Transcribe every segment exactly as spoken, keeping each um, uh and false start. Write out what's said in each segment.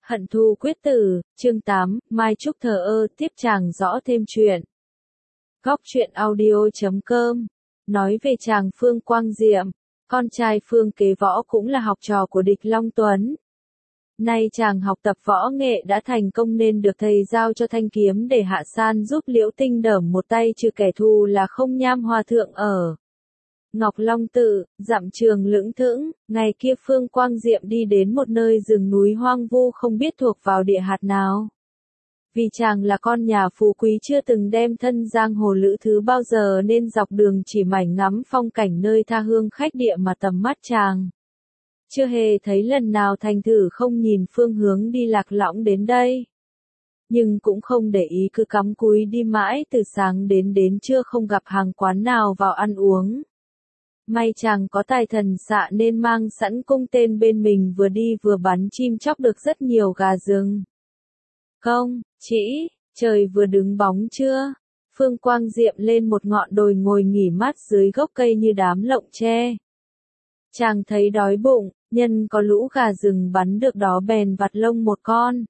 Hận thù quyết tử, chương tám, Mai Trúc thờ ơ, tiếp chàng rõ thêm chuyện. Góc truyện audio chấm com nói về chàng Phương Quang Diệm, con trai Phương Kế Võ cũng là học trò của Địch Long Tuấn. Nay chàng học tập võ nghệ đã thành công nên được thầy giao cho thanh kiếm để hạ san giúp Liễu Tinh Đởm một tay trừ kẻ thù là Không Nham Hòa Thượng ở Ngọc Long Tự, dặm trường lững thững. Ngày kia Phương Quang Diệm đi đến một nơi rừng núi hoang vu không biết thuộc vào địa hạt nào. Vì chàng là con nhà phú quý chưa từng đem thân giang hồ lữ thứ bao giờ nên dọc đường chỉ mải ngắm phong cảnh nơi tha hương khách địa mà tầm mắt chàng chưa hề thấy lần nào thành thử không nhìn phương hướng đi lạc lõng đến đây. Nhưng cũng không để ý cứ cắm cúi đi mãi từ sáng đến đến trưa không gặp hàng quán nào vào ăn uống. May chàng có tài thần xạ nên mang sẵn cung tên bên mình vừa đi vừa bắn chim chóc được rất nhiều gà rừng. Công, chỉ, trời vừa đứng bóng chưa? Phương Quang Diệm lên một ngọn đồi ngồi nghỉ mát dưới gốc cây như đám lộng tre. Chàng thấy đói bụng, nhân có lũ gà rừng bắn được đó bèn vặt lông một con.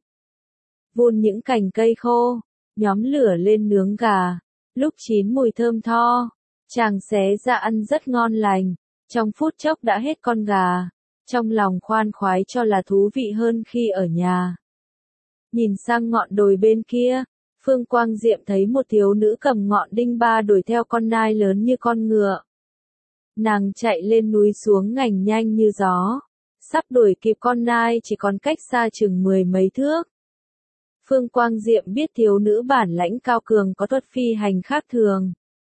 Vun những cành cây khô, nhóm lửa lên nướng gà, lúc chín mùi thơm tho. Chàng xé ra ăn rất ngon lành, trong phút chốc đã hết con gà, trong lòng khoan khoái cho là thú vị hơn khi ở nhà. Nhìn sang ngọn đồi bên kia, Phương Quang Diệm thấy một thiếu nữ cầm ngọn đinh ba đuổi theo con nai lớn như con ngựa. Nàng chạy lên núi xuống ngành nhanh như gió, sắp đuổi kịp con nai chỉ còn cách xa chừng mười mấy thước. Phương Quang Diệm biết thiếu nữ bản lãnh cao cường có thuật phi hành khác thường.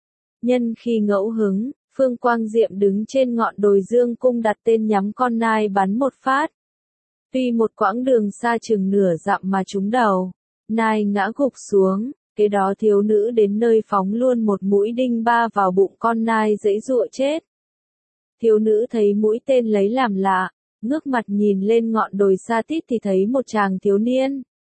Nhân khi ngẫu hứng, Phương Quang Diệm đứng trên ngọn đồi dương cung đặt tên nhắm con nai bắn một phát. Tuy một quãng đường xa chừng nửa dặm mà trúng đầu, nai ngã gục xuống, kế đó thiếu nữ đến nơi phóng luôn một mũi đinh ba vào bụng con nai giãy giụa chết. Thiếu nữ thấy mũi tên lấy làm lạ, ngước mặt nhìn lên ngọn đồi xa tít thì thấy một chàng thiếu niên.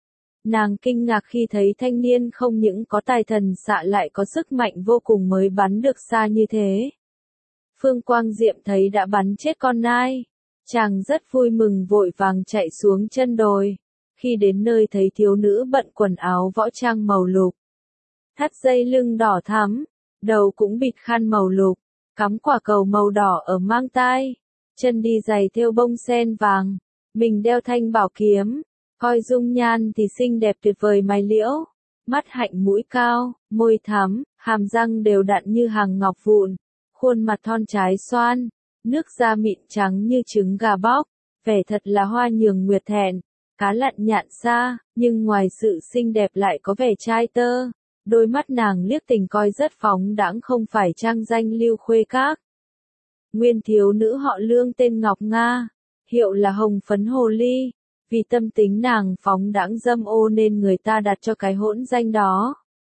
Nàng kinh ngạc khi thấy thanh niên không những có tài thần xạ lại có sức mạnh vô cùng mới bắn được xa như thế. Phương Quang Diệm thấy đã bắn chết con nai. Chàng rất vui mừng vội vàng chạy xuống chân đồi. Khi đến nơi thấy thiếu nữ bận quần áo võ trang màu lục. Thắt dây lưng đỏ thắm, đầu cũng bịt khăn màu lục, cắm quả cầu màu đỏ ở mang tai. Chân đi giày thêu bông sen vàng, mình đeo thanh bảo kiếm. Coi dung nhan thì xinh đẹp tuyệt vời mày liễu, mắt hạnh mũi cao, môi thắm, hàm răng đều đặn như hàng ngọc vụn, khuôn mặt thon trái xoan, nước da mịn trắng như trứng gà bóc, vẻ thật là hoa nhường nguyệt thẹn, cá lặn nhạn xa, nhưng ngoài sự xinh đẹp lại có vẻ trai tơ, đôi mắt nàng liếc tình coi rất phóng đãng không phải trang danh Lưu Khuê Các. Nguyên thiếu nữ họ Lương tên Ngọc Nga, hiệu là Hồng Phấn Hồ Ly. Vì tâm tính nàng phóng đãng dâm ô nên người ta đặt cho cái hỗn danh đó.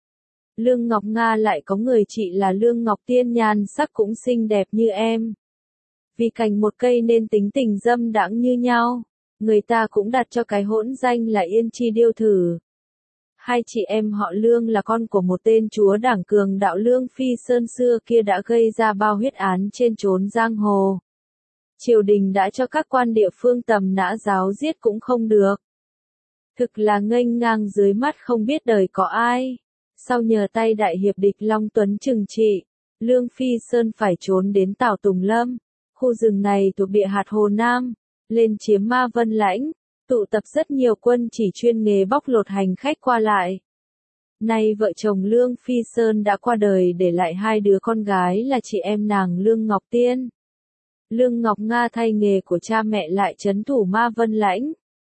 Lương Ngọc Nga lại có người chị là Lương Ngọc Tiên nhan sắc cũng xinh đẹp như em. Vì cành một cây nên tính tình dâm đãng như nhau, người ta cũng đặt cho cái hỗn danh là Yên Chi Điêu Thử. Hai chị em họ Lương là con của một tên chúa đảng cường đạo Lương Phi Sơn xưa kia đã gây ra bao huyết án trên chốn giang hồ. Triều đình đã cho các quan địa phương tầm nã giáo giết cũng không được. Thực là nghênh ngang dưới mắt không biết đời có ai. Sau nhờ tay đại hiệp Địch Long Tuấn trừng trị, Lương Phi Sơn phải trốn đến Tảo Tùng Lâm. Khu rừng này thuộc địa hạt Hồ Nam, lên chiếm Ma Vân Lãnh, tụ tập rất nhiều quân chỉ chuyên nghề bóc lột hành khách qua lại. Nay vợ chồng Lương Phi Sơn đã qua đời để lại hai đứa con gái là chị em nàng Lương Ngọc Tiên. Lương Ngọc Nga thay nghề của cha mẹ lại trấn thủ Ma Vân Lãnh.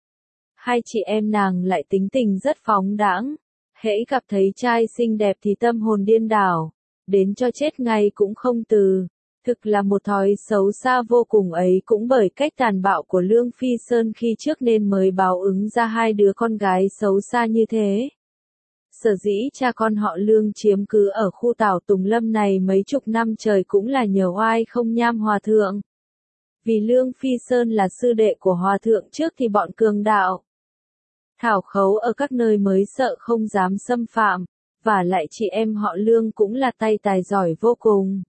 Hai chị em nàng lại tính tình rất phóng đãng, hễ gặp thấy trai xinh đẹp thì tâm hồn điên đảo, đến cho chết ngay cũng không từ. Thực là một thói xấu xa vô cùng ấy cũng bởi cách tàn bạo của Lương Phi Sơn khi trước nên mới báo ứng ra hai đứa con gái xấu xa như thế. Sở dĩ cha con họ Lương chiếm cứ ở khu Tảo Tùng Lâm này mấy chục năm trời cũng là nhờ oai Không Nham Hòa Thượng. Vì Lương Phi Sơn là sư đệ của Hòa Thượng trước thì bọn cường đạo thảo khấu ở các nơi mới sợ không dám xâm phạm, và lại chị em họ Lương cũng là tay tài giỏi vô cùng.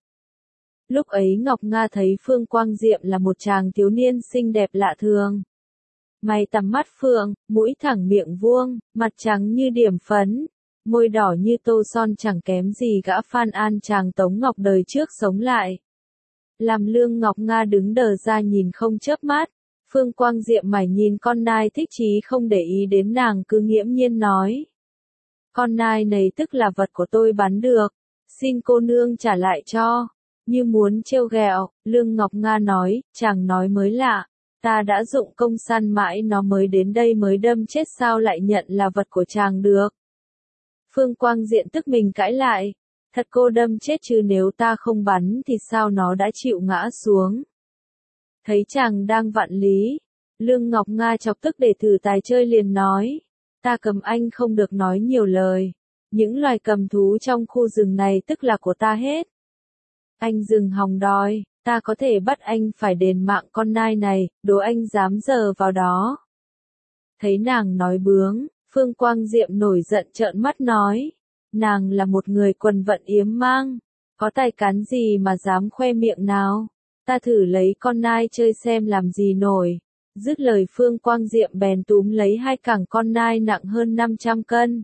Lúc ấy Ngọc Nga thấy Phương Quang Diệm là một chàng thiếu niên xinh đẹp lạ thường. Mày tằm mắt phượng, mũi thẳng miệng vuông, mặt trắng như điểm phấn, môi đỏ như tô son chẳng kém gì gã Phan An chàng Tống Ngọc đời trước sống lại. Làm Lương Ngọc Nga đứng đờ ra nhìn không chớp mắt, Phương Quang Diệm mải nhìn con nai thích chí không để ý đến nàng cứ nghiễm nhiên nói. Con nai này tức là vật của tôi bắn được, xin cô nương trả lại cho. Như muốn trêu ghẹo, Lương Ngọc Nga nói, chàng nói mới lạ, ta đã dụng công săn mãi nó mới đến đây mới đâm chết sao lại nhận là vật của chàng được. Phương Quang Diện tức mình cãi lại, thật cô đâm chết chứ nếu ta không bắn thì sao nó đã chịu ngã xuống. Thấy chàng đang vặn lý, Lương Ngọc Nga chọc tức để thử tài chơi liền nói, ta cầm anh không được nói nhiều lời, những loài cầm thú trong khu rừng này tức là của ta hết. Anh dừng hòng đòi, ta có thể bắt anh phải đền mạng con nai này, đố anh dám giờ vào đó. Thấy nàng nói bướng, Phương Quang Diệm nổi giận trợn mắt nói, nàng là một người quần vận yếm mang, có tài cán gì mà dám khoe miệng nào, ta thử lấy con nai chơi xem làm gì nổi. Dứt lời Phương Quang Diệm bèn túm lấy hai cẳng con nai nặng hơn năm trăm cân.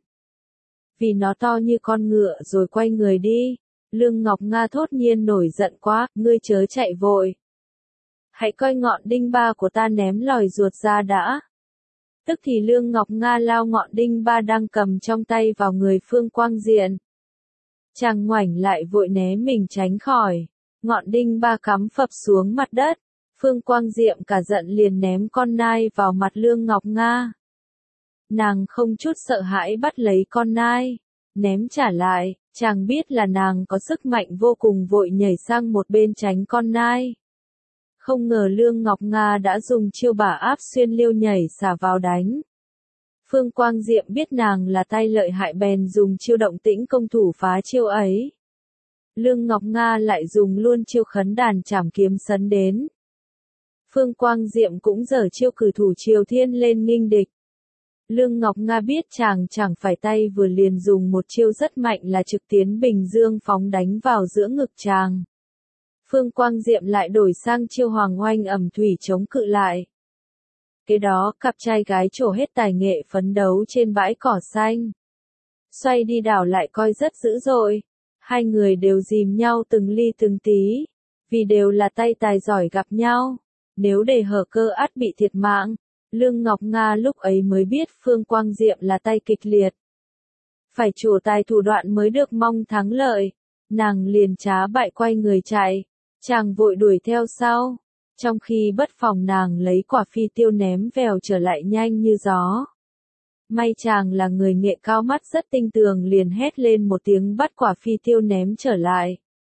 Vì nó to như con ngựa rồi quay người đi. Lương Ngọc Nga thốt nhiên nổi giận quá, ngươi chớ chạy vội. Hãy coi ngọn đinh ba của ta ném lòi ruột ra đã. Tức thì Lương Ngọc Nga lao ngọn đinh ba đang cầm trong tay vào người Phương Quang Diện. Chàng ngoảnh lại vội né mình tránh khỏi. Ngọn đinh ba cắm phập xuống mặt đất. Phương Quang Diệm cả giận liền ném con nai vào mặt Lương Ngọc Nga. Nàng không chút sợ hãi bắt lấy con nai, ném trả lại. Chàng biết là nàng có sức mạnh vô cùng vội nhảy sang một bên tránh con nai. Không ngờ Lương Ngọc Nga đã dùng chiêu bả áp xuyên liêu nhảy xả vào đánh. Phương Quang Diệm biết nàng là tay lợi hại bèn dùng chiêu động tĩnh công thủ phá chiêu ấy. Lương Ngọc Nga lại dùng luôn chiêu khấn đàn trảm kiếm sấn đến. Phương Quang Diệm cũng giở chiêu cử thủ triều thiên lên nghênh địch. Lương Ngọc Nga biết chàng chẳng phải tay vừa liền dùng một chiêu rất mạnh là trực tiến bình dương phóng đánh vào giữa ngực chàng. Phương Quang Diệm lại đổi sang chiêu hoàng oanh ẩm thủy chống cự lại. Kế đó cặp trai gái trổ hết tài nghệ phấn đấu trên bãi cỏ xanh. Xoay đi đảo lại coi rất dữ dội. Hai người đều dìm nhau từng ly từng tí. Vì đều là tay tài giỏi gặp nhau. Nếu để hở cơ ắt bị thiệt mạng. Lương Ngọc Nga lúc ấy mới biết Phương Quang Diệm là tay kịch liệt. Phải trổ tài thủ đoạn mới được mong thắng lợi. Nàng liền trá bại quay người chạy. Chàng vội đuổi theo sau. Trong khi bất phòng nàng lấy quả phi tiêu ném vèo trở lại nhanh như gió. May chàng là người nghệ cao mắt rất tinh tường liền hét lên một tiếng bắt quả phi tiêu ném trở lại.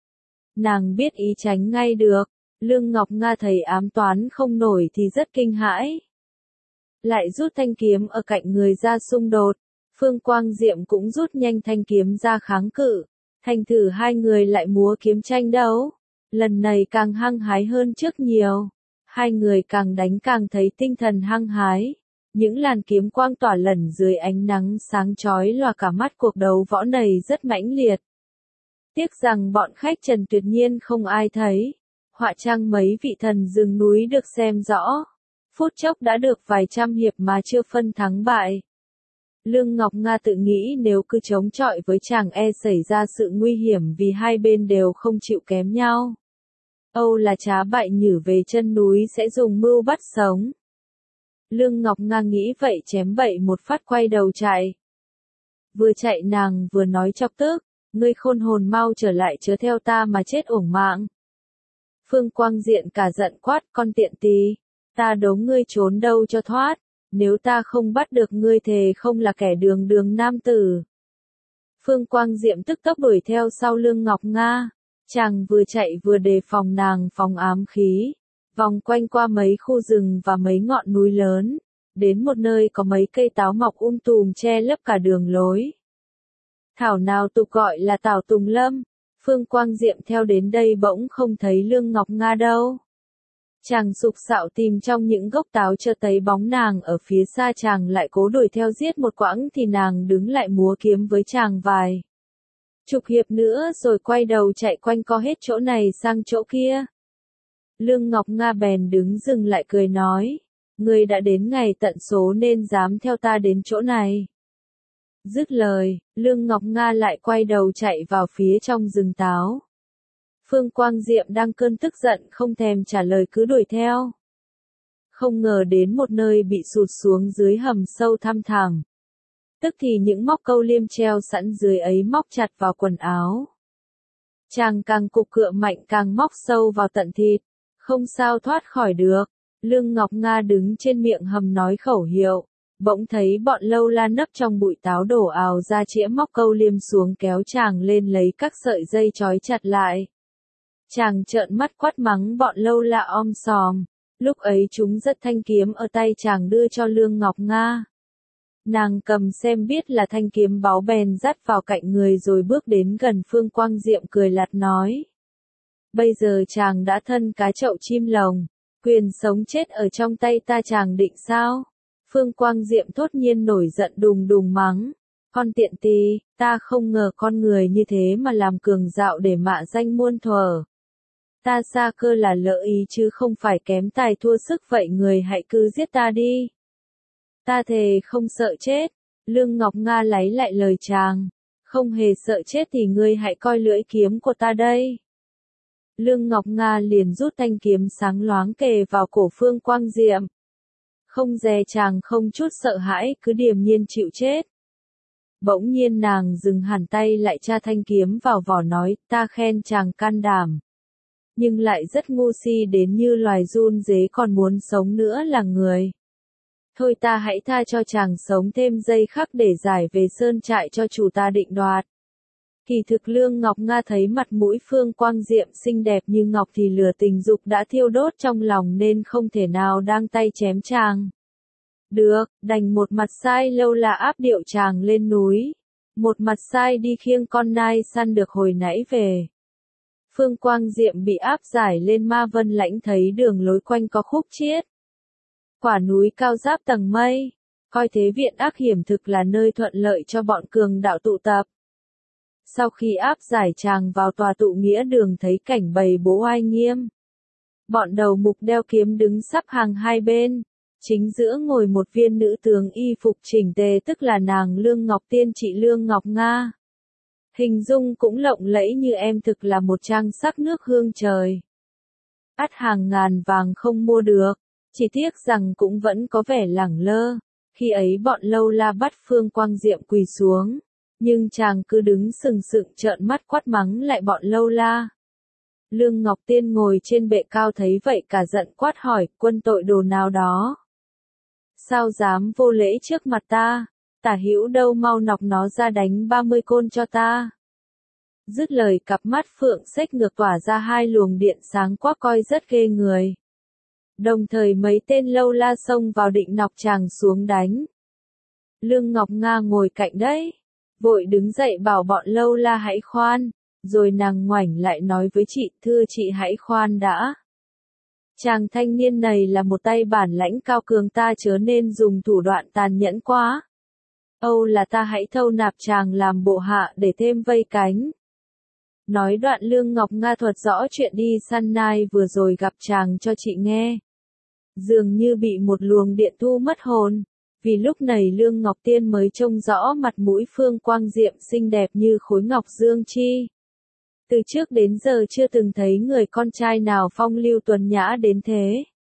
Nàng biết ý tránh ngay được. Lương Ngọc Nga thấy ám toán không nổi thì rất kinh hãi. Lại rút thanh kiếm ở cạnh người ra xung đột. Phương Quang Diệm cũng rút nhanh thanh kiếm ra kháng cự. Thành thử hai người lại múa kiếm tranh đấu. Lần này càng hăng hái hơn trước nhiều. Hai người càng đánh càng thấy tinh thần hăng hái. Những làn kiếm quang tỏa lẩn dưới ánh nắng sáng chói lòa cả mắt cuộc đấu võ này rất mãnh liệt. Tiếc rằng bọn khách Trần tuyệt nhiên không ai thấy. Họa trang mấy vị thần rừng núi được xem rõ. Phút chốc đã được vài trăm hiệp mà chưa phân thắng bại. Lương Ngọc Nga tự nghĩ nếu cứ chống chọi với chàng e xảy ra sự nguy hiểm vì hai bên đều không chịu kém nhau. Âu là trá bại nhử về chân núi sẽ dùng mưu bắt sống. Lương Ngọc Nga nghĩ vậy chém bậy một phát quay đầu chạy. Vừa chạy nàng vừa nói chọc tức, ngươi khôn hồn mau trở lại chớ theo ta mà chết uổng mạng. Phương Quang Diện cả giận quát con tiện tỳ, ta đố ngươi trốn đâu cho thoát, nếu ta không bắt được ngươi thề không là kẻ đường đường nam tử. Phương Quang Diệm tức tốc đuổi theo sau Lương Ngọc Nga, chàng vừa chạy vừa đề phòng nàng phóng ám khí, vòng quanh qua mấy khu rừng và mấy ngọn núi lớn, đến một nơi có mấy cây táo mọc um tùm che lấp cả đường lối. Thảo nào tục gọi là Tảo Tùng Lâm. Phương Quang Diệm theo đến đây bỗng không thấy Lương Ngọc Nga đâu. Chàng sục sạo tìm trong những gốc táo cho thấy bóng nàng ở phía xa, chàng lại cố đuổi theo giết một quãng thì nàng đứng lại múa kiếm với chàng vài chục hiệp nữa rồi quay đầu chạy quanh co hết chỗ này sang chỗ kia. Lương Ngọc Nga bèn đứng dừng lại cười nói, Ngươi đã đến ngày tận số nên dám theo ta đến chỗ này. Dứt lời, Lương Ngọc Nga lại quay đầu chạy vào phía trong rừng táo. Phương Quang Diệm đang cơn tức giận không thèm trả lời cứ đuổi theo. Không ngờ đến một nơi bị sụt xuống dưới hầm sâu thăm thẳm. Tức thì những móc câu liêm treo sẵn dưới ấy móc chặt vào quần áo. Chàng càng cục cựa mạnh càng móc sâu vào tận thịt, không sao thoát khỏi được. Lương Ngọc Nga đứng trên miệng hầm nói khẩu hiệu, bỗng thấy bọn lâu la nấp trong bụi táo đổ ào ra chĩa móc câu liêm xuống kéo chàng lên lấy các sợi dây trói chặt lại. Chàng trợn mắt quát mắng bọn lâu la om sòm, lúc ấy chúng giật thanh kiếm ở tay chàng đưa cho Lương Ngọc Nga. Nàng cầm xem biết là thanh kiếm báu bèn dắt vào cạnh người rồi bước đến gần Phương Quang Diệm cười lạt nói. Bây giờ chàng đã thân cá chậu chim lồng, quyền sống chết ở trong tay ta chàng định sao? Phương Quang Diệm thốt nhiên nổi giận đùng đùng mắng. Con tiện tì, ta không ngờ con người như thế mà làm cường dạo để mạ danh muôn thuở. Ta xa cơ là lỡ ý chứ không phải kém tài thua sức vậy người hãy cứ giết ta đi. Ta thề không sợ chết. Lương Ngọc Nga lấy lại lời chàng. Không hề sợ chết thì ngươi hãy coi lưỡi kiếm của ta đây. Lương Ngọc Nga liền rút thanh kiếm sáng loáng kề vào cổ Phương Quang Diệm. Không dè chàng không chút sợ hãi cứ điềm nhiên chịu chết. Bỗng nhiên nàng dừng hẳn tay lại tra thanh kiếm vào vỏ nói ta khen chàng can đảm. Nhưng lại rất ngu si đến như loài run dế còn muốn sống nữa là người. Thôi ta hãy tha cho chàng sống thêm giây khắc để giải về sơn trại cho chủ ta định đoạt. Kỳ thực Lương Ngọc Nga thấy mặt mũi Phương Quang Diệm xinh đẹp như ngọc thì lửa tình dục đã thiêu đốt trong lòng nên không thể nào đang tay chém chàng. Được, đành một mặt sai lâu là áp điệu chàng lên núi. Một mặt sai đi khiêng con nai săn được hồi nãy về. Phương Quang Diệm bị áp giải lên Ma Vân Lãnh thấy đường lối quanh có khúc chiết. Quả núi cao giáp tầng mây, coi thế viện ác hiểm thực là nơi thuận lợi cho bọn cường đạo tụ tập. Sau khi áp giải chàng vào tòa tụ nghĩa đường thấy cảnh bày bố oai nghiêm. Bọn đầu mục đeo kiếm đứng sắp hàng hai bên, chính giữa ngồi một viên nữ tướng y phục chỉnh tề tức là nàng Lương Ngọc Tiên chị Lương Ngọc Nga. Hình dung cũng lộng lẫy như em thực là một trang sắc nước hương trời. Ắt hàng ngàn vàng không mua được, chỉ tiếc rằng cũng vẫn có vẻ lẳng lơ. Khi ấy bọn lâu la bắt Phương Quang Diệm quỳ xuống, nhưng chàng cứ đứng sừng sững trợn mắt quát mắng lại bọn lâu la. Lương Ngọc Tiên ngồi trên bệ cao thấy vậy cả giận quát hỏi quân tội đồ nào đó. Sao dám vô lễ trước mặt ta? Tả hữu đâu mau nọc nó ra đánh ba mươi côn cho ta. Dứt lời cặp mắt phượng xếch ngược tỏa ra hai luồng điện sáng quắc coi rất ghê người. Đồng thời mấy tên lâu la xông vào định nọc chàng xuống đánh. Lương Ngọc Nga ngồi cạnh đấy, vội đứng dậy bảo bọn lâu la hãy khoan, rồi nàng ngoảnh lại nói với chị thưa chị hãy khoan đã. Chàng thanh niên này là một tay bản lãnh cao cường ta chớ nên dùng thủ đoạn tàn nhẫn quá. Âu là ta hãy thâu nạp chàng làm bộ hạ để thêm vây cánh. Nói đoạn Lương Ngọc Nga thuật rõ chuyện đi săn nai vừa rồi gặp chàng cho chị nghe. Dường như bị một luồng điện thu mất hồn, vì lúc này Lương Ngọc Tiên mới trông rõ mặt mũi Phương Quang Diệm xinh đẹp như khối ngọc dương chi. Từ trước đến giờ chưa từng thấy người con trai nào phong lưu tuấn nhã đến thế.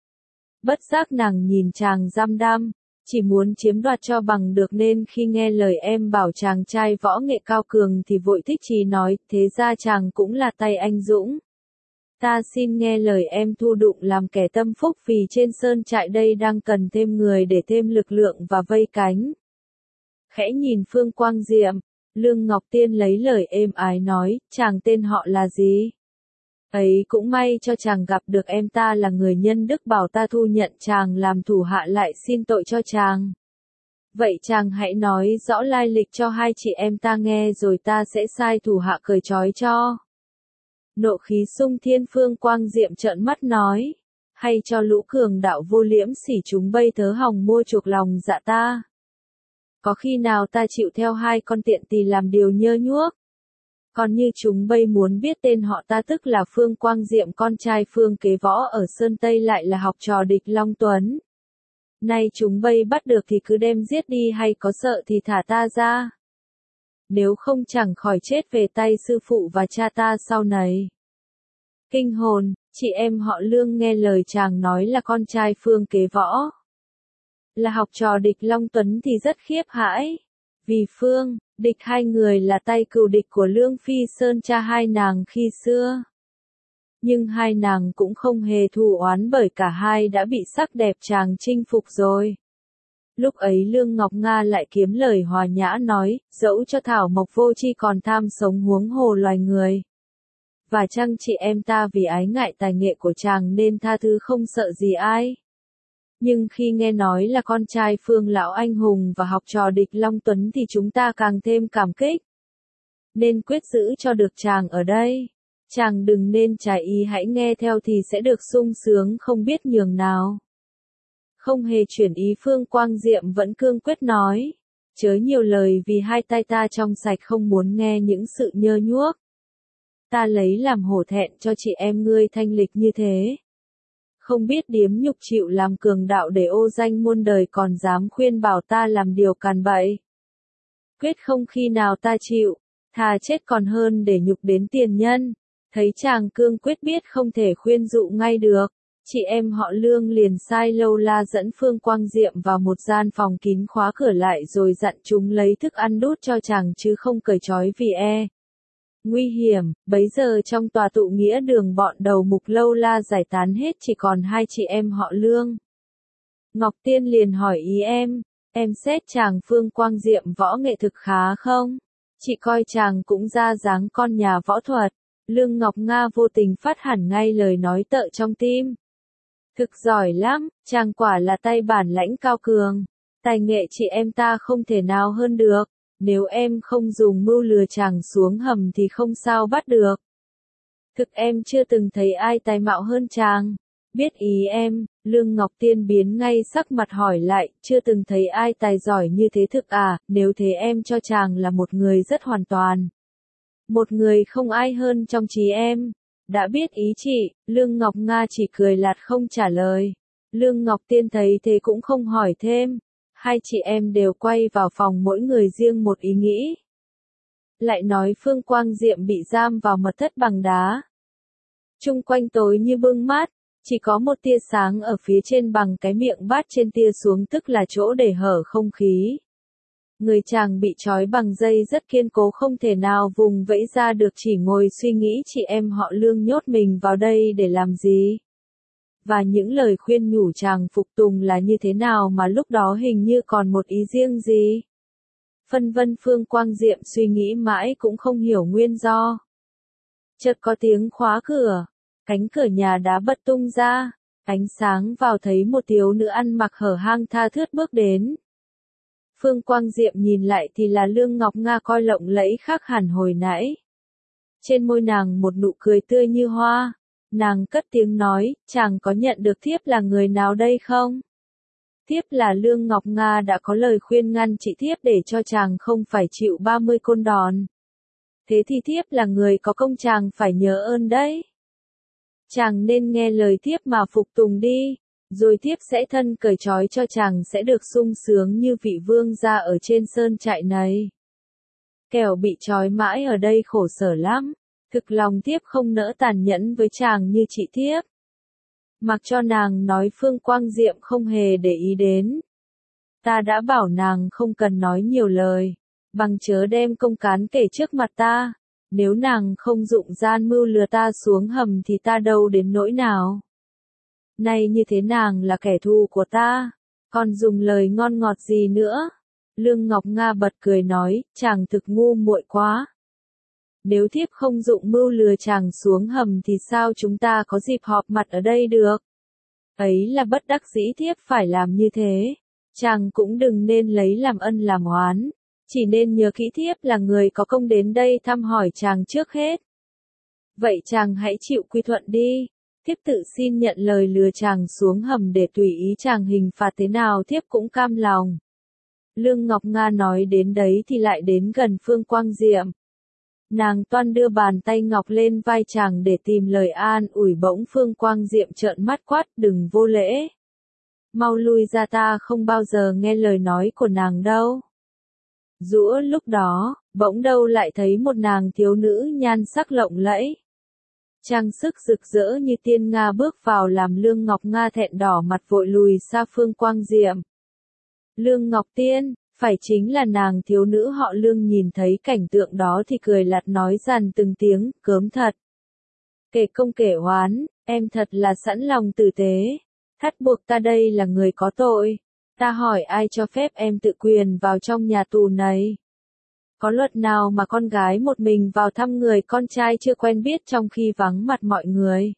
Bất giác nàng nhìn chàng giam đam, chỉ muốn chiếm đoạt cho bằng được nên khi nghe lời em bảo chàng trai võ nghệ cao cường thì vội thích chí nói, thế ra chàng cũng là tay anh dũng. Ta xin nghe lời em thu đụng làm kẻ tâm phúc vì trên sơn trại đây đang cần thêm người để thêm lực lượng và vây cánh. Khẽ nhìn Phương Quang Diệm, Lương Ngọc Tiên lấy lời êm ái nói, chàng tên họ là gì? Ấy cũng may cho chàng gặp được em ta là người nhân đức bảo ta thu nhận chàng làm thủ hạ lại xin tội cho chàng. Vậy chàng hãy nói rõ lai lịch cho hai chị em ta nghe rồi ta sẽ sai thủ hạ cởi trói cho. Nộ khí sung thiên Phương Quang Diệm trợn mắt nói, hay cho lũ cường đạo vô liễm sỉ chúng bây thớ hòng mua chuộc lòng dạ ta. Có khi nào ta chịu theo hai con tiện tỳ làm điều nhơ nhuốc. Còn như chúng bây muốn biết tên họ ta tức là Phương Quang Diệm con trai Phương Kế Võ ở Sơn Tây lại là học trò địch Long Tuấn. Nay chúng bây bắt được thì cứ đem giết đi hay có sợ thì thả ta ra. Nếu không chẳng khỏi chết về tay sư phụ và cha ta sau này. Kinh hồn, chị em họ Lương nghe lời chàng nói là con trai Phương Kế Võ. Là học trò địch Long Tuấn thì rất khiếp hãi. Vì Phương, địch hai người là tay cừu địch của Lương Phi Sơn cha hai nàng khi xưa. Nhưng hai nàng cũng không hề thù oán bởi cả hai đã bị sắc đẹp chàng chinh phục rồi. Lúc ấy Lương Ngọc Nga lại kiếm lời hòa nhã nói, dẫu cho Thảo Mộc vô tri còn tham sống huống hồ loài người. Và chăng chị em ta vì ái ngại tài nghệ của chàng nên tha thứ không sợ gì ai. Nhưng khi nghe nói là con trai Phương lão anh hùng và học trò địch Long Tuấn thì chúng ta càng thêm cảm kích. Nên quyết giữ cho được chàng ở đây. Chàng đừng nên trái ý, hãy nghe theo thì sẽ được sung sướng không biết nhường nào. Không hề chuyển ý, Phương Quang Diệm vẫn cương quyết nói. Chớ nhiều lời vì hai tay ta trong sạch, không muốn nghe những sự nhơ nhuốc. Ta lấy làm hổ thẹn cho chị em ngươi thanh lịch như thế. Không biết điếm nhục chịu làm cường đạo để ô danh muôn đời, còn dám khuyên bảo ta làm điều càn bậy. Quyết không khi nào ta chịu, thà chết còn hơn để nhục đến tiền nhân. Thấy chàng cương quyết biết không thể khuyên dụ ngay được, chị em họ Lương liền sai Lâu La dẫn Phương Quang Diệm vào một gian phòng kín, khóa cửa lại rồi dặn chúng lấy thức ăn đút cho chàng chứ không cởi trói vì e nguy hiểm. Bấy giờ trong tòa tụ nghĩa đường bọn đầu mục Lâu La giải tán hết, chỉ còn hai chị em họ Lương. Ngọc Tiên liền hỏi ý em, em xét chàng Phương Quang Diệm võ nghệ thực khá không? Chị coi chàng cũng ra dáng con nhà võ thuật. Lương Ngọc Nga vô tình phát hẳn ngay lời nói tợ trong tim. Thực giỏi lắm, chàng quả là tay bản lãnh cao cường. Tài nghệ chị em ta không thể nào hơn được. Nếu em không dùng mưu lừa chàng xuống hầm thì không sao bắt được. Thực em chưa từng thấy ai tài mạo hơn chàng. Biết ý em, Lương Ngọc Tiên biến ngay sắc mặt hỏi lại, chưa từng thấy ai tài giỏi như thế thực à? Nếu thế em cho chàng là một người rất hoàn toàn. Một người không ai hơn trong trí em. Đã biết ý chị, Lương Ngọc Nga chỉ cười lạt không trả lời. Lương Ngọc Tiên thấy thế cũng không hỏi thêm. Hai chị em đều quay vào phòng, mỗi người riêng một ý nghĩ. Lại nói Phương Quang Diệm bị giam vào mật thất bằng đá. Chung quanh tối như bưng mát, chỉ có một tia sáng ở phía trên bằng cái miệng bát trên tia xuống, tức là chỗ để hở không khí. Người chàng bị trói bằng dây rất kiên cố, không thể nào vùng vẫy ra được, chỉ ngồi suy nghĩ chị em họ Lương nhốt mình vào đây để làm gì. Và những lời khuyên nhủ chàng phục tùng là như thế nào mà lúc đó hình như còn một ý riêng gì. Phân vân Phương Quang Diệm suy nghĩ mãi cũng không hiểu nguyên do. Chợt có tiếng khóa cửa, cánh cửa nhà đá bật tung ra, ánh sáng vào thấy một thiếu nữ ăn mặc hở hang tha thướt bước đến. Phương Quang Diệm nhìn lại thì là Lương Ngọc Nga coi lộng lẫy khác hẳn hồi nãy. Trên môi nàng một nụ cười tươi như hoa. Nàng cất tiếng nói, chàng có nhận được thiếp là người nào đây không? Thiếp là Lương Ngọc Nga đã có lời khuyên ngăn chị thiếp để cho chàng không phải chịu ba mươi côn đòn. Thế thì thiếp là người có công, chàng phải nhớ ơn đấy. Chàng nên nghe lời thiếp mà phục tùng đi, rồi thiếp sẽ thân cởi trói cho chàng, sẽ được sung sướng như vị vương gia ở trên sơn trại này. Kẻo bị trói mãi ở đây khổ sở lắm. Thực lòng thiếp không nỡ tàn nhẫn với chàng như chị thiếp. Mặc cho nàng nói, Phương Quang Diệm không hề để ý đến. Ta đã bảo nàng không cần nói nhiều lời, bằng chớ đem công cán kể trước mặt ta. Nếu nàng không dụng gian mưu lừa ta xuống hầm thì ta đâu đến nỗi nào. Nay như thế nàng là kẻ thù của ta, còn dùng lời ngon ngọt gì nữa? Lương Ngọc Nga bật cười nói, chàng thực ngu muội quá. Nếu thiếp không dụng mưu lừa chàng xuống hầm thì sao chúng ta có dịp họp mặt ở đây được? Ấy là bất đắc dĩ thiếp phải làm như thế. Chàng cũng đừng nên lấy làm ân làm oán. Chỉ nên nhớ kỹ thiếp là người có công đến đây thăm hỏi chàng trước hết. Vậy chàng hãy chịu quy thuận đi. Thiếp tự xin nhận lời lừa chàng xuống hầm để tùy ý chàng hình phạt thế nào thiếp cũng cam lòng. Lương Ngọc Nga nói đến đấy thì lại đến gần Phương Quang Diệm. Nàng toan đưa bàn tay ngọc lên vai chàng để tìm lời an ủi, bỗng Phương Quang Diệm trợn mắt quát, đừng vô lễ. mau lui ra, ta không bao giờ nghe lời nói của nàng đâu. Giữa lúc đó, bỗng đâu lại thấy một nàng thiếu nữ nhan sắc lộng lẫy, trang sức rực rỡ như tiên nga bước vào làm Lương Ngọc Nga thẹn đỏ mặt vội lùi xa Phương Quang Diệm. Lương Ngọc Tiên, phải chính là nàng thiếu nữ họ Lương, nhìn thấy cảnh tượng đó thì cười lạt nói dằn từng tiếng, gớm thật. Kể công kể oán, em thật là sẵn lòng tử tế, thắt buộc ta đây là người có tội. Ta hỏi ai cho phép em tự quyền vào trong nhà tù này? Có luật nào mà con gái một mình vào thăm người con trai chưa quen biết trong khi vắng mặt mọi người?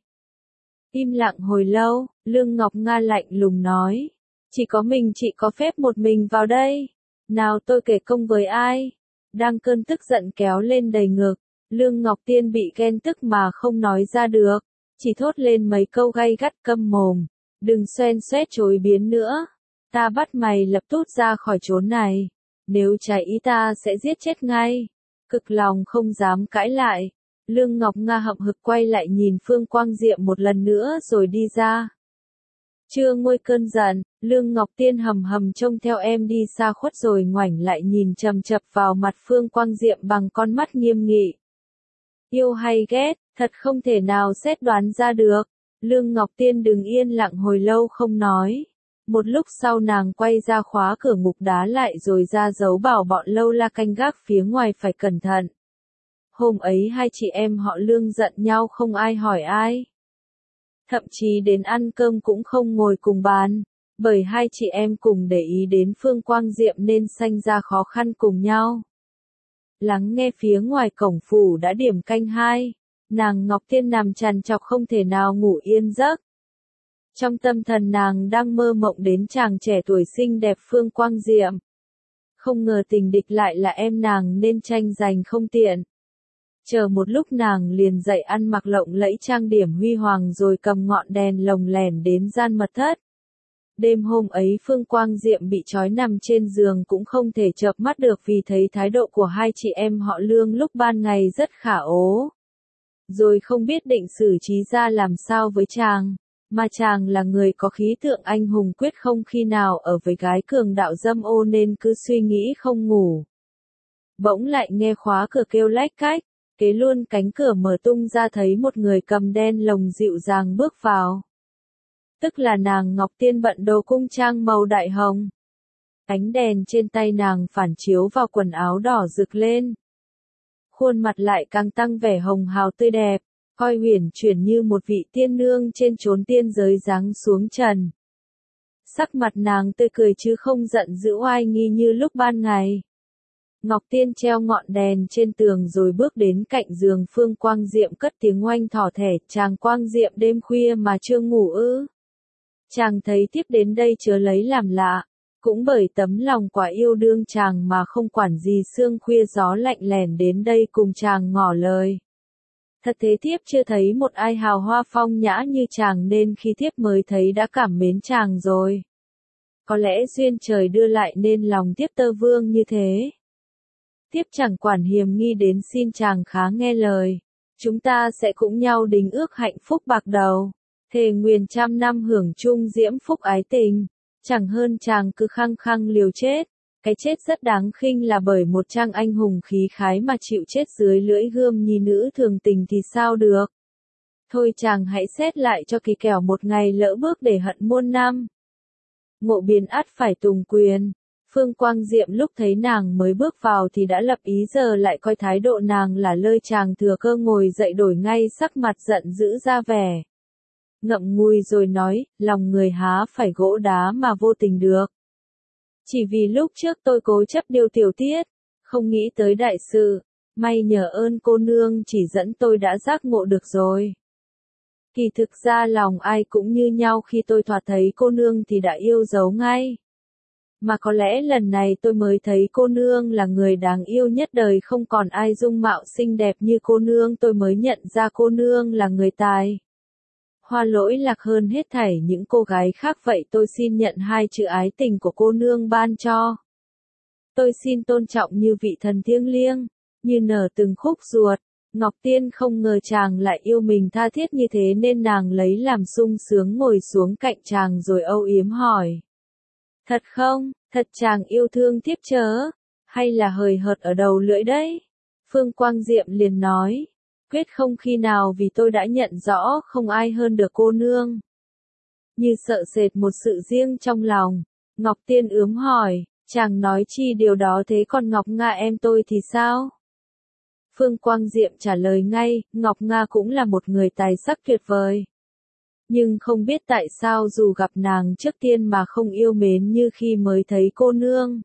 Im lặng hồi lâu, Lương Ngọc Nga lạnh lùng nói. Chỉ có mình chị có phép một mình vào đây. Nào tôi kể công với ai? Đang cơn tức giận kéo lên đầy ngực, Lương Ngọc Tiên bị ghen tức mà không nói ra được, chỉ thốt lên mấy câu gay gắt câm mồm. Đừng xoen xoét chối biến nữa. Ta bắt mày lập tức ra khỏi chốn này. Nếu trái ý ta sẽ giết chết ngay. Cực lòng không dám cãi lại. Lương Ngọc Nga hậm hực quay lại nhìn Phương Quang Diệm một lần nữa rồi đi ra. Chưa nguôi cơn giận, Lương Ngọc Tiên hầm hầm trông theo em đi xa khuất rồi ngoảnh lại nhìn chầm chập vào mặt Phương Quang Diệm bằng con mắt nghiêm nghị. Yêu hay ghét, thật không thể nào xét đoán ra được. Lương Ngọc Tiên đứng yên lặng hồi lâu không nói. Một lúc sau nàng quay ra khóa cửa ngục đá lại rồi ra dấu bảo bọn lâu la canh gác phía ngoài phải cẩn thận. Hôm ấy hai chị em họ Lương giận nhau không ai hỏi ai. Thậm chí đến ăn cơm cũng không ngồi cùng bàn, bởi hai chị em cùng để ý đến Phương Quang Diệm nên sanh ra khó khăn cùng nhau. Lắng nghe phía ngoài cổng phủ đã điểm canh hai, nàng Ngọc Tiên nằm trằn trọc không thể nào ngủ yên giấc. Trong tâm thần nàng đang mơ mộng đến chàng trẻ tuổi xinh đẹp Phương Quang Diệm. Không ngờ tình địch lại là em nàng nên tranh giành không tiện. Chờ một lúc nàng liền dậy ăn mặc lộng lẫy trang điểm huy hoàng rồi cầm ngọn đèn lồng lẻn đến gian mật thất. Đêm hôm ấy Phương Quang Diệm bị trói nằm trên giường cũng không thể chợp mắt được vì thấy thái độ của hai chị em họ Lương lúc ban ngày rất khả ố. Rồi không biết định xử trí ra làm sao với chàng, mà chàng là người có khí tượng anh hùng quyết không khi nào ở với gái cường đạo dâm ô nên cứ suy nghĩ không ngủ. Bỗng lại nghe khóa cửa kêu lách cách. Kế luôn cánh cửa mở tung ra thấy một người cầm đen lồng dịu dàng bước vào. Tức là nàng Ngọc Tiên bận đồ cung trang màu đại hồng. Ánh đèn trên tay nàng phản chiếu vào quần áo đỏ rực lên. Khuôn mặt lại càng tăng vẻ hồng hào tươi đẹp, coi huyền chuyển như một vị tiên nương trên chốn tiên giới giáng xuống trần. Sắc mặt nàng tươi cười chứ không giận dữ oai nghi như lúc ban ngày. Ngọc Tiên treo ngọn đèn trên tường rồi bước đến cạnh giường Phương Quang Diệm cất tiếng oanh thỏ thẻ, chàng Quang Diệm đêm khuya mà chưa ngủ ư. Chàng thấy tiếp đến đây chớ lấy làm lạ, cũng bởi tấm lòng quả yêu đương chàng mà không quản gì sương khuya gió lạnh lèn đến đây cùng chàng ngỏ lời. Thật thế thiếp chưa thấy một ai hào hoa phong nhã như chàng nên khi thiếp mới thấy đã cảm mến chàng rồi. Có lẽ duyên trời đưa lại nên lòng thiếp tơ vương như thế. Tiếp chẳng quản hiềm nghi đến xin chàng khá nghe lời. Chúng ta sẽ cùng nhau đính ước hạnh phúc bạc đầu. Thề nguyền trăm năm hưởng chung diễm phúc ái tình. Chẳng hơn chàng cứ khăng khăng liều chết. Cái chết rất đáng khinh là bởi một trang anh hùng khí khái mà chịu chết dưới lưỡi gươm nhi nữ thường tình thì sao được. Thôi chàng hãy xét lại cho kỳ kẻo một ngày lỡ bước để hận muôn năm. Ngộ biến ắt phải tùng quyền. Phương Quang Diệm lúc thấy nàng mới bước vào thì đã lập ý giờ lại coi thái độ nàng là lơi chàng thừa cơ ngồi dậy đổi ngay sắc mặt giận dữ ra vẻ. Ngậm ngùi rồi nói, lòng người há phải gỗ đá mà vô tình được. Chỉ vì lúc trước tôi cố chấp điều tiểu tiết, không nghĩ tới đại sự, may nhờ ơn cô nương chỉ dẫn tôi đã giác ngộ được rồi. Kỳ thực ra lòng ai cũng như nhau khi tôi thoạt thấy cô nương thì đã yêu dấu ngay. Mà có lẽ lần này tôi mới thấy cô nương là người đáng yêu nhất đời, không còn ai dung mạo xinh đẹp như cô nương, tôi mới nhận ra cô nương là người tài. Hoa lỗi lạc hơn hết thảy những cô gái khác, vậy tôi xin nhận hai chữ ái tình của cô nương ban cho. Tôi xin tôn trọng như vị thần thiêng liêng, như nở từng khúc ruột, Ngọc Tiên không ngờ chàng lại yêu mình tha thiết như thế nên nàng lấy làm sung sướng ngồi xuống cạnh chàng rồi âu yếm hỏi. Thật không, thật chàng yêu thương thiếp chớ, hay là hời hợt ở đầu lưỡi đấy? Phương Quang Diệm liền nói, quyết không khi nào vì tôi đã nhận rõ không ai hơn được cô nương. Như sợ sệt một sự riêng trong lòng, Ngọc Tiên ướm hỏi, chàng nói chi điều đó thế còn Ngọc Nga em tôi thì sao? Phương Quang Diệm trả lời ngay, Ngọc Nga cũng là một người tài sắc tuyệt vời. Nhưng không biết tại sao dù gặp nàng trước tiên mà không yêu mến như khi mới thấy cô nương.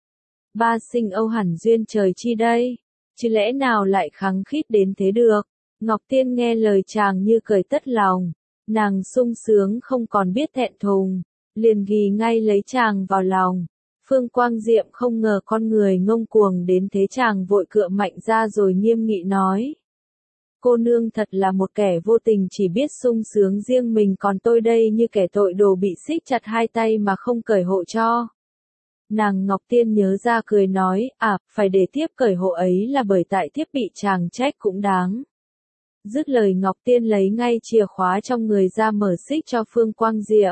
Ba sinh âu hẳn duyên trời chi đây, chứ lẽ nào lại khăng khít đến thế được? Ngọc Tiên nghe lời chàng như cười tất lòng, nàng sung sướng không còn biết thẹn thùng, liền ghì ngay lấy chàng vào lòng. Phương Quang Diệm không ngờ con người ngông cuồng đến thế, chàng vội cựa mạnh ra rồi nghiêm nghị nói. Cô nương thật là một kẻ vô tình, chỉ biết sung sướng riêng mình, còn tôi đây như kẻ tội đồ bị xích chặt hai tay mà không cởi hộ cho. Nàng Ngọc Tiên nhớ ra cười nói, à, phải để thiếp cởi hộ ấy là bởi tại thiếp bị chàng trách cũng đáng. Dứt lời Ngọc Tiên lấy ngay chìa khóa trong người ra mở xích cho Phương Quang Diệm.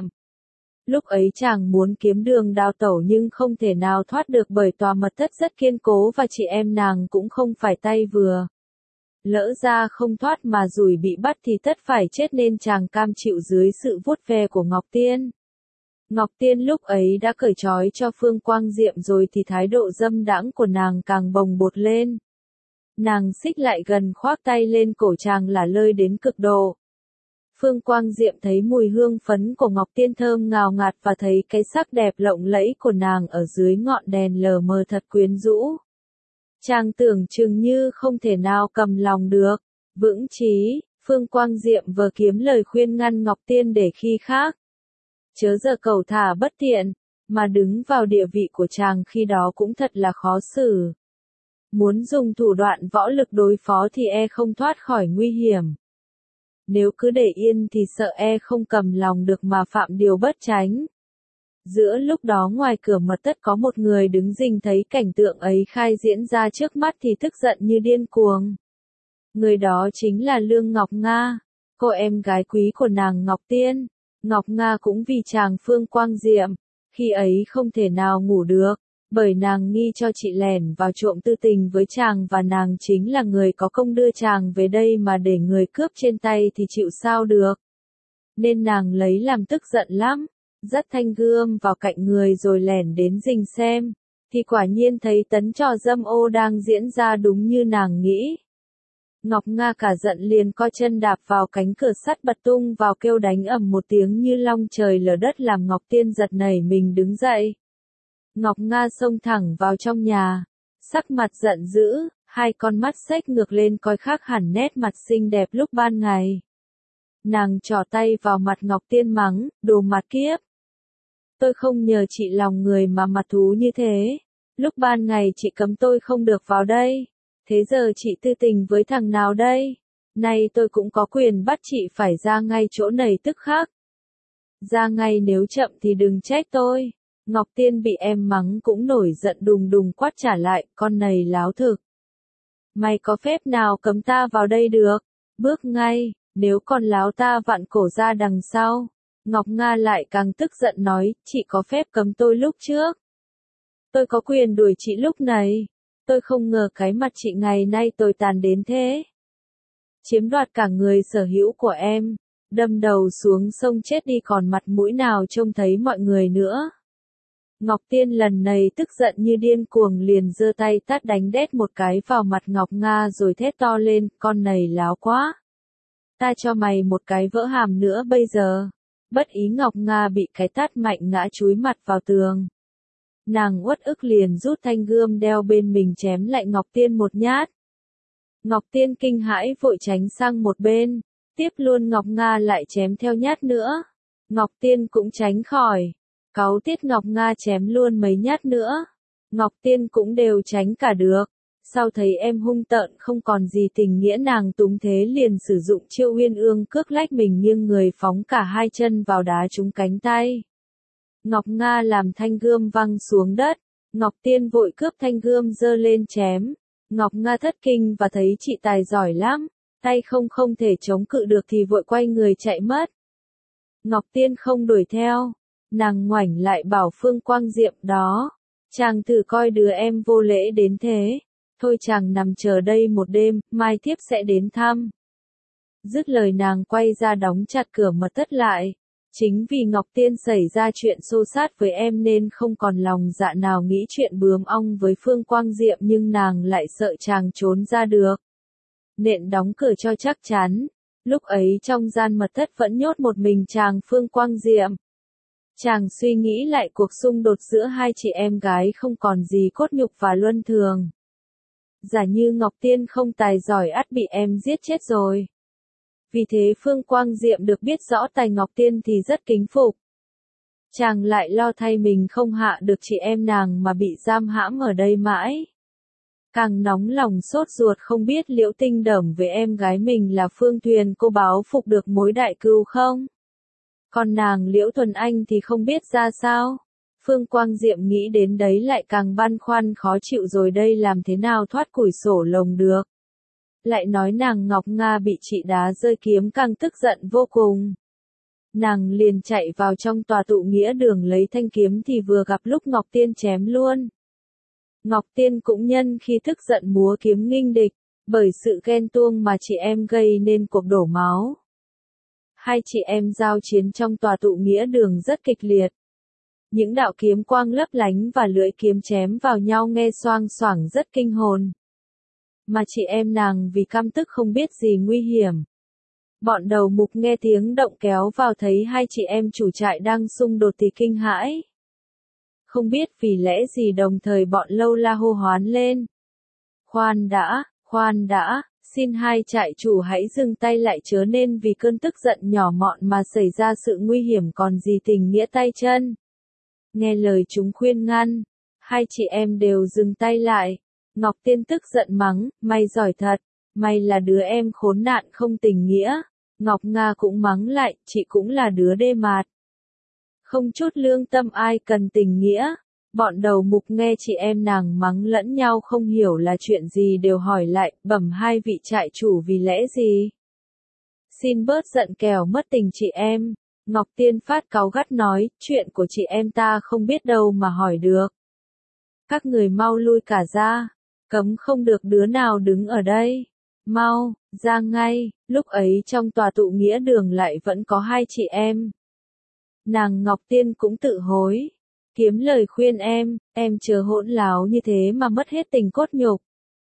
Lúc ấy chàng muốn kiếm đường đào tẩu nhưng không thể nào thoát được bởi tòa mật thất rất kiên cố và chị em nàng cũng không phải tay vừa. Lỡ ra không thoát mà rủi bị bắt thì tất phải chết nên chàng cam chịu dưới sự vuốt ve của Ngọc Tiên. Ngọc Tiên lúc ấy đã cởi trói cho Phương Quang Diệm rồi thì thái độ dâm đãng của nàng càng bồng bột lên. Nàng xích lại gần khoác tay lên cổ chàng lả lơi đến cực độ. Phương Quang Diệm thấy mùi hương phấn của Ngọc Tiên thơm ngào ngạt và thấy cái sắc đẹp lộng lẫy của nàng ở dưới ngọn đèn lờ mờ thật quyến rũ. Chàng tưởng chừng như không thể nào cầm lòng được. Vững chí, Phương Quang Diệm vừa kiếm lời khuyên ngăn Ngọc Tiên để khi khác. Chớ giờ cầu thả bất tiện, mà đứng vào địa vị của chàng khi đó cũng thật là khó xử. Muốn dùng thủ đoạn võ lực đối phó thì e không thoát khỏi nguy hiểm. Nếu cứ để yên thì sợ e không cầm lòng được mà phạm điều bất chánh. Giữa lúc đó ngoài cửa mật thất có một người đứng rình thấy cảnh tượng ấy khai diễn ra trước mắt thì tức giận như điên cuồng. Người đó chính là Lương Ngọc Nga, cô em gái quý của nàng Ngọc Tiên. Ngọc Nga cũng vì chàng Phương Quang Diệm, khi ấy không thể nào ngủ được, bởi nàng nghi cho chị lẻn vào trộm tư tình với chàng và nàng chính là người có công đưa chàng về đây mà để người cướp trên tay thì chịu sao được. Nên nàng lấy làm tức giận lắm, dắt thanh gươm vào cạnh người rồi lẻn đến rình xem, thì quả nhiên thấy tấn trò dâm ô đang diễn ra đúng như nàng nghĩ. Ngọc Nga cả giận liền co chân đạp vào cánh cửa sắt bật tung vào kêu đánh ầm một tiếng như long trời lở đất làm Ngọc Tiên giật nảy mình đứng dậy. Ngọc Nga xông thẳng vào trong nhà, sắc mặt giận dữ, hai con mắt xếch ngược lên coi khác hẳn nét mặt xinh đẹp lúc ban ngày. Nàng trỏ tay vào mặt Ngọc Tiên mắng, đồ mặt kiếp. Tôi không nhờ chị lòng người mà mặt thú như thế. Lúc ban ngày chị cấm tôi không được vào đây. Thế giờ chị tư tình với thằng nào đây? Nay tôi cũng có quyền bắt chị phải ra ngay chỗ này tức khắc. Ra ngay, nếu chậm thì đừng trách tôi. Ngọc Tiên bị em mắng cũng nổi giận đùng đùng quát trả lại, con này láo thực. Mày có phép nào cấm ta vào đây được? Bước ngay, nếu còn láo ta vặn cổ ra đằng sau. Ngọc Nga lại càng tức giận nói, chị có phép cấm tôi lúc trước. Tôi có quyền đuổi chị lúc này. Tôi không ngờ cái mặt chị ngày nay tồi tàn đến thế. Chiếm đoạt cả người sở hữu của em, đâm đầu xuống sông chết đi còn mặt mũi nào trông thấy mọi người nữa. Ngọc Tiên lần này tức giận như điên cuồng liền giơ tay tát đánh đét một cái vào mặt Ngọc Nga rồi thét to lên, con này láo quá. Ta cho mày một cái vỡ hàm nữa bây giờ. Bất ý Ngọc Nga bị cái tát mạnh ngã chúi mặt vào tường. Nàng uất ức liền rút thanh gươm đeo bên mình chém lại Ngọc Tiên một nhát. Ngọc Tiên kinh hãi vội tránh sang một bên, tiếp luôn Ngọc Nga lại chém theo nhát nữa. Ngọc Tiên cũng tránh khỏi, cáu tiết Ngọc Nga chém luôn mấy nhát nữa. Ngọc Tiên cũng đều tránh cả được. Sau thấy em hung tợn không còn gì tình nghĩa nàng túng thế liền sử dụng chiêu uyên ương cước lách mình nghiêng người phóng cả hai chân vào đá trúng cánh tay. Ngọc Nga làm thanh gươm văng xuống đất, Ngọc Tiên vội cướp thanh gươm giơ lên chém, Ngọc Nga thất kinh và thấy chị tài giỏi lắm, tay không không thể chống cự được thì vội quay người chạy mất. Ngọc Tiên không đuổi theo, nàng ngoảnh lại bảo Phương Quang Diệm đó, chàng thử coi đứa em vô lễ đến thế, thôi chàng nằm chờ đây một đêm, mai thiếp sẽ đến thăm. Dứt lời nàng quay ra đóng chặt cửa mật thất lại. Chính vì Ngọc Tiên xảy ra chuyện xô xát với em nên không còn lòng dạ nào nghĩ chuyện bướm ong với Phương Quang Diệm, nhưng nàng lại sợ chàng trốn ra được. Nên đóng cửa cho chắc chắn. Lúc ấy trong gian mật thất vẫn nhốt một mình chàng Phương Quang Diệm. Chàng suy nghĩ lại cuộc xung đột giữa hai chị em gái không còn gì cốt nhục và luân thường. Giả như Ngọc Tiên không tài giỏi ắt bị em giết chết rồi. Vì thế Phương Quang Diệm được biết rõ tài Ngọc Tiên thì rất kính phục. Chàng lại lo thay mình không hạ được chị em nàng mà bị giam hãm ở đây mãi. Càng nóng lòng sốt ruột không biết Liễu Tinh Đẩm với em gái mình là Phương Thuyền cô báo phục được mối đại cừu không? Còn nàng Liễu Thuần Anh thì không biết ra sao. Phương Quang Diệm nghĩ đến đấy lại càng băn khoăn khó chịu, rồi đây làm thế nào thoát củi sổ lồng được. Lại nói nàng Ngọc Nga bị chị đá rơi kiếm càng tức giận vô cùng. Nàng liền chạy vào trong tòa tụ nghĩa đường lấy thanh kiếm thì vừa gặp lúc Ngọc Tiên chém luôn. Ngọc Tiên cũng nhân khi tức giận múa kiếm nghênh địch, bởi sự ghen tuông mà chị em gây nên cuộc đổ máu. Hai chị em giao chiến trong tòa tụ nghĩa đường rất kịch liệt. Những đạo kiếm quang lấp lánh và lưỡi kiếm chém vào nhau nghe xoang xoảng rất kinh hồn. Mà chị em nàng vì căm tức không biết gì nguy hiểm. Bọn đầu mục nghe tiếng động kéo vào thấy hai chị em chủ trại đang xung đột thì kinh hãi. Không biết vì lẽ gì đồng thời bọn lâu la hô hoán lên. Khoan đã, khoan đã, xin hai trại chủ hãy dừng tay lại, chớ nên vì cơn tức giận nhỏ mọn mà xảy ra sự nguy hiểm còn gì tình nghĩa tay chân. Nghe lời chúng khuyên ngăn, hai chị em đều dừng tay lại. Ngọc Tiên tức giận mắng, mày giỏi thật, mày là đứa em khốn nạn không tình nghĩa. Ngọc Nga cũng mắng lại, chị cũng là đứa đê mạt. Không chút lương tâm ai cần tình nghĩa. Bọn đầu mục nghe chị em nàng mắng lẫn nhau không hiểu là chuyện gì đều hỏi lại, bẩm hai vị trại chủ vì lẽ gì. Xin bớt giận kẻo mất tình chị em. Ngọc Tiên phát cáu gắt nói, chuyện của chị em ta không biết đâu mà hỏi được. Các người mau lui cả ra. Cấm không được đứa nào đứng ở đây. Mau, ra ngay. Lúc ấy trong tòa tụ nghĩa đường lại vẫn có hai chị em. Nàng Ngọc Tiên cũng tự hối. Kiếm lời khuyên em, em chớ hỗn láo như thế mà mất hết tình cốt nhục.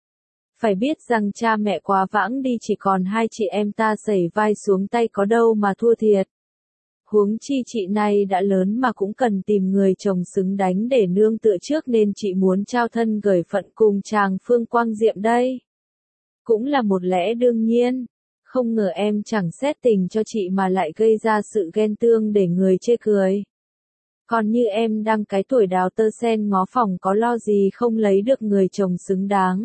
Phải biết rằng cha mẹ quá vãng đi, chỉ còn hai chị em ta sẩy vai xuống tay có đâu mà thua thiệt. Huống chi chị này đã lớn mà cũng cần tìm người chồng xứng đánh để nương tựa trước, nên chị muốn trao thân gởi phận cùng chàng Phương Quang Diệm đây. Cũng là một lẽ đương nhiên. Không ngờ em chẳng xét tình cho chị mà lại gây ra sự ghen tương để người chê cười. Còn như em đang cái tuổi đào tơ sen ngó phòng có lo gì không lấy được người chồng xứng đáng.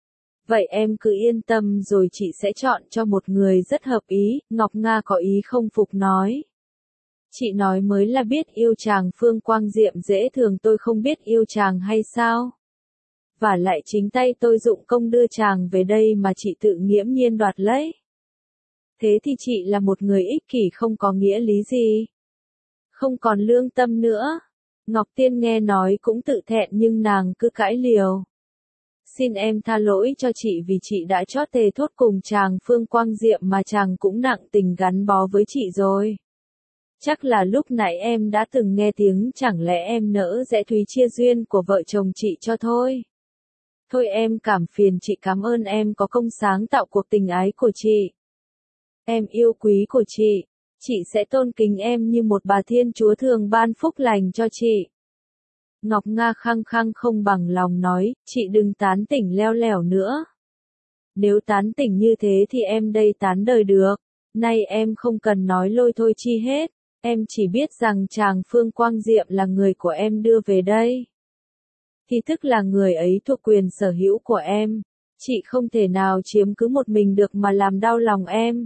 Vậy em cứ yên tâm rồi chị sẽ chọn cho một người rất hợp ý. Ngọc Nga có ý không phục nói. Chị nói mới là biết yêu chàng Phương Quang Diệm dễ thường, tôi không biết yêu chàng hay sao? Và lại chính tay tôi dụng công đưa chàng về đây mà chị tự nghiễm nhiên đoạt lấy. Thế thì chị là một người ích kỷ không có nghĩa lý gì. Không còn lương tâm nữa. Ngọc Tiên nghe nói cũng tự thẹn nhưng nàng cứ cãi liều. Xin em tha lỗi cho chị vì chị đã chót thề thốt cùng chàng Phương Quang Diệm mà chàng cũng nặng tình gắn bó với chị rồi. Chắc là lúc nãy em đã từng nghe tiếng, chẳng lẽ em nỡ dễ thúy chia duyên của vợ chồng chị cho thôi. Thôi em cảm phiền chị, cảm ơn em có công sáng tạo cuộc tình ái của chị. Em yêu quý của chị, chị sẽ tôn kính em như một bà thiên chúa thường ban phúc lành cho chị. Ngọc Nga khăng khăng không bằng lòng nói, chị đừng tán tỉnh leo lẻo nữa. Nếu tán tỉnh như thế thì em đây tán đời được. Nay em không cần nói lôi thôi chi hết. Em chỉ biết rằng chàng Phương Quang Diệm là người của em đưa về đây. Thì tức là người ấy thuộc quyền sở hữu của em. Chị không thể nào chiếm cứ một mình được mà làm đau lòng em.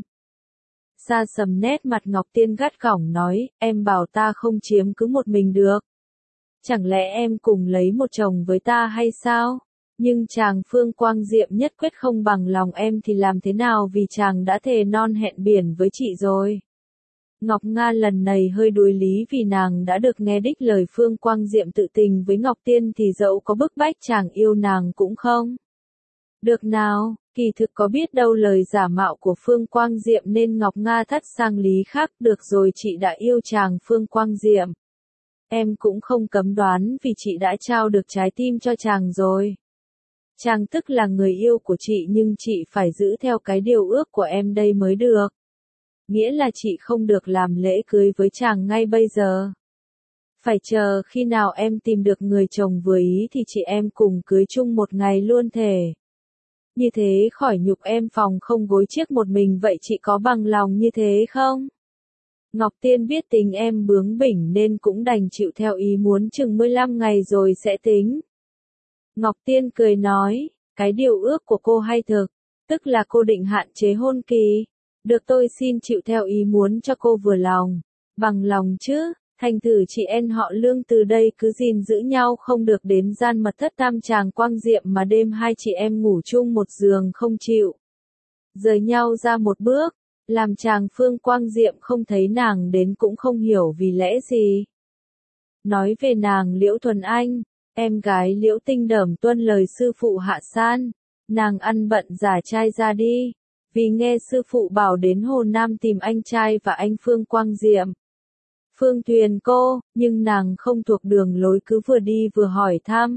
Sa sầm nét mặt Ngọc Tiên gắt gỏng nói, em bảo ta không chiếm cứ một mình được. Chẳng lẽ em cùng lấy một chồng với ta hay sao? Nhưng chàng Phương Quang Diệm nhất quyết không bằng lòng em thì làm thế nào vì chàng đã thề non hẹn biển với chị rồi. Ngọc Nga lần này hơi đuối lý vì nàng đã được nghe đích lời Phương Quang Diệm tự tình với Ngọc Tiên thì dẫu có bức bách chàng yêu nàng cũng không được nào, kỳ thực có biết đâu lời giả mạo của Phương Quang Diệm nên Ngọc Nga thắt sang lý khác. Được rồi, chị đã yêu chàng Phương Quang Diệm. Em cũng không cấm đoán vì chị đã trao được trái tim cho chàng rồi. Chàng tức là người yêu của chị nhưng chị phải giữ theo cái điều ước của em đây mới được. Nghĩa là chị không được làm lễ cưới với chàng ngay bây giờ. Phải chờ khi nào em tìm được người chồng vừa ý thì chị em cùng cưới chung một ngày luôn thề. Như thế khỏi nhục em phòng không gối chiếc một mình, vậy chị có bằng lòng như thế không? Ngọc Tiên biết tình em bướng bỉnh nên cũng đành chịu theo ý muốn, chừng mười lăm ngày rồi sẽ tính. Ngọc Tiên cười nói, cái điều ước của cô hay thực, tức là cô định hạn chế hôn kỳ. Được, tôi xin chịu theo ý muốn cho cô vừa lòng. Bằng lòng chứ, thành thử chị em họ Lương từ đây cứ gìn giữ nhau không được đến gian mật thất tam chàng Quang Diệm mà đêm hai chị em ngủ chung một giường không chịu rời nhau ra một bước, làm chàng Phương Quang Diệm không thấy nàng đến cũng không hiểu vì lẽ gì. Nói về nàng Liễu Thuần Anh, em gái Liễu Tinh Đởm tuân lời sư phụ hạ san, nàng ăn bận giả trai ra đi, vì nghe sư phụ bảo đến Hồ Nam tìm anh trai và anh Phương Quang Diệm. Phương Tuyền cô, nhưng nàng không thuộc đường lối cứ vừa đi vừa hỏi thăm.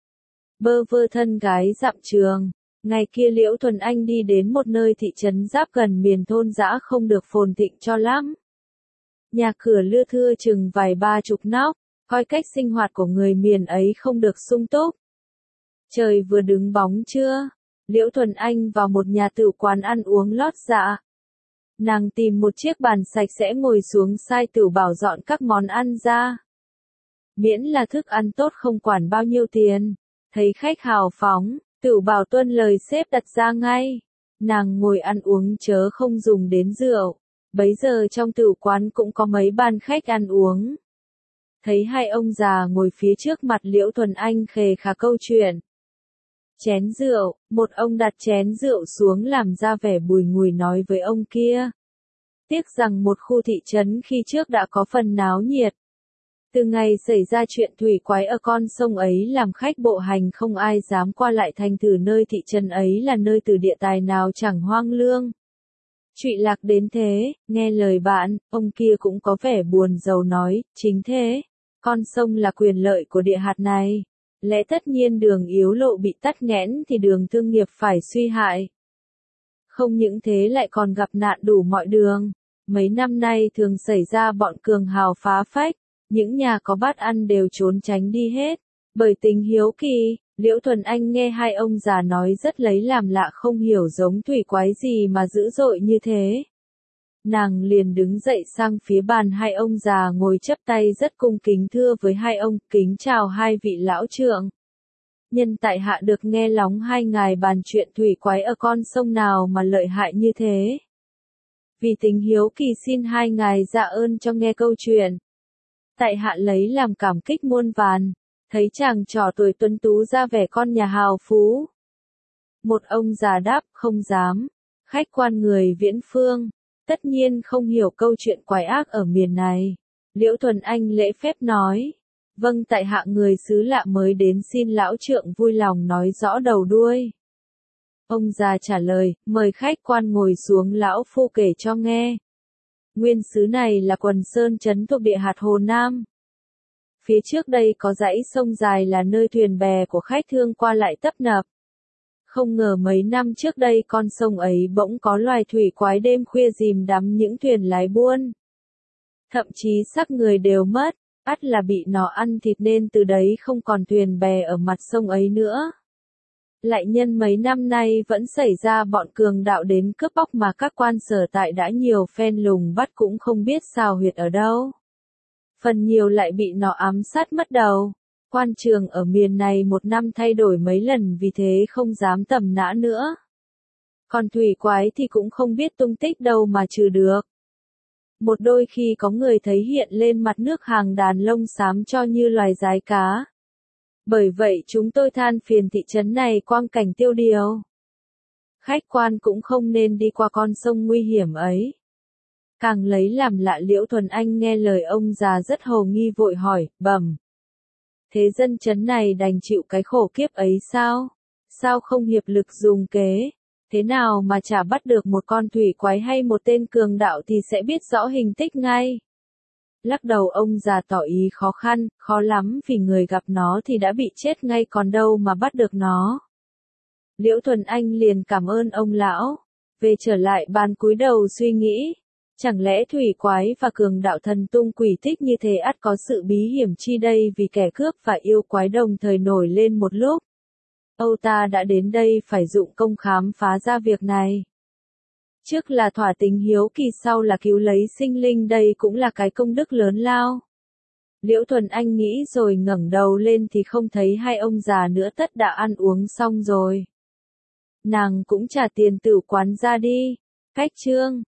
Bơ vơ thân gái dặm trường, ngày kia Liễu Thuần Anh đi đến một nơi thị trấn giáp gần miền thôn dã không được phồn thịnh cho lắm. Nhà cửa lưa thưa chừng vài ba chục nóc, coi cách sinh hoạt của người miền ấy không được sung túc. Trời vừa đứng bóng trưa, Liễu Thuần Anh vào một nhà tử quán ăn uống lót dạ. Nàng tìm một chiếc bàn sạch sẽ ngồi xuống sai tửu bảo dọn các món ăn ra. Miễn là thức ăn tốt không quản bao nhiêu tiền. Thấy khách hào phóng, tửu bảo tuân lời sếp đặt ra ngay. Nàng ngồi ăn uống chớ không dùng đến rượu. Bấy giờ trong tửu quán cũng có mấy bàn khách ăn uống. Thấy hai ông già ngồi phía trước mặt Liễu Thuần Anh khề khà câu chuyện. Chén rượu, một ông đặt chén rượu xuống làm ra vẻ bùi ngùi nói với ông kia. Tiếc rằng một khu thị trấn khi trước đã có phần náo nhiệt. Từ ngày xảy ra chuyện thủy quái ở con sông ấy làm khách bộ hành không ai dám qua lại, thành thử nơi thị trấn ấy là nơi từ địa tài nào chẳng hoang lương. Trụy lạc đến thế, nghe lời bạn, ông kia cũng có vẻ buồn rầu nói, chính thế, con sông là quyền lợi của địa hạt này. Lẽ tất nhiên đường yếu lộ bị tắc nghẽn thì đường thương nghiệp phải suy hại. Không những thế lại còn gặp nạn đủ mọi đường. Mấy năm nay thường xảy ra bọn cường hào phá phách, những nhà có bát ăn đều trốn tránh đi hết. Bởi tình hiếu kỳ, Liễu Thuần Anh nghe hai ông già nói rất lấy làm lạ, không hiểu giống thủy quái gì mà dữ dội như thế. Nàng liền đứng dậy sang phía bàn hai ông già ngồi chắp tay rất cung kính thưa với hai ông, kính chào hai vị lão trượng. Nhân tại hạ được nghe lóng hai ngài bàn chuyện thủy quái ở con sông nào mà lợi hại như thế. Vì tình hiếu kỳ xin hai ngài dạ ơn cho nghe câu chuyện. Tại hạ lấy làm cảm kích muôn vàn, thấy chàng trò tuổi tuấn tú ra vẻ con nhà hào phú. Một ông già đáp, không dám, khách quan người viễn phương. Tất nhiên không hiểu câu chuyện quái ác ở miền này. Liễu Thuần Anh lễ phép nói. Vâng, tại hạ người xứ lạ mới đến xin lão trượng vui lòng nói rõ đầu đuôi. Ông già trả lời, mời khách quan ngồi xuống, lão phu kể cho nghe. Nguyên xứ này là Quần Sơn trấn thuộc địa hạt Hồ Nam. Phía trước đây có dãy sông dài là nơi thuyền bè của khách thương qua lại tấp nập. Không ngờ mấy năm trước đây con sông ấy bỗng có loài thủy quái đêm khuya dìm đắm những thuyền lái buôn. Thậm chí xác người đều mất, ắt là bị nó ăn thịt nên từ đấy không còn thuyền bè ở mặt sông ấy nữa. Lại nhân mấy năm nay vẫn xảy ra bọn cường đạo đến cướp bóc mà các quan sở tại đã nhiều phen lùng bắt cũng không biết xào huyệt ở đâu. Phần nhiều lại bị nó ám sát mất đầu. Quan trường ở miền này một năm thay đổi mấy lần vì thế không dám tầm nã nữa. Còn thủy quái thì cũng không biết tung tích đâu mà trừ được. Một đôi khi có người thấy hiện lên mặt nước hàng đàn lông xám cho như loài giái cá. Bởi vậy chúng tôi than phiền thị trấn này quang cảnh tiêu điều. Khách quan cũng không nên đi qua con sông nguy hiểm ấy. Càng lấy làm lạ Liễu Thuần Anh nghe lời ông già rất hồ nghi vội hỏi, bẩm. Thế dân trấn này đành chịu cái khổ kiếp ấy sao? Sao không hiệp lực dùng kế? Thế nào mà chả bắt được một con thủy quái hay một tên cường đạo thì sẽ biết rõ hình tích ngay. Lắc đầu ông già tỏ ý khó khăn, khó lắm vì người gặp nó thì đã bị chết ngay còn đâu mà bắt được nó. Liễu Thuần Anh liền cảm ơn ông lão. Về trở lại bàn cúi đầu suy nghĩ. Chẳng lẽ thủy quái và cường đạo thần tung quỷ thích như thế ắt có sự bí hiểm chi đây vì kẻ cướp và yêu quái đồng thời nổi lên một lúc. Âu ta đã đến đây phải dụng công khám phá ra việc này. Trước là thỏa tính hiếu kỳ sau là cứu lấy sinh linh đây cũng là cái công đức lớn lao. Liễu Thuần Anh nghĩ rồi ngẩng đầu lên thì không thấy hai ông già nữa tất đã ăn uống xong rồi. Nàng cũng trả tiền tửu quán ra đi. Cách chương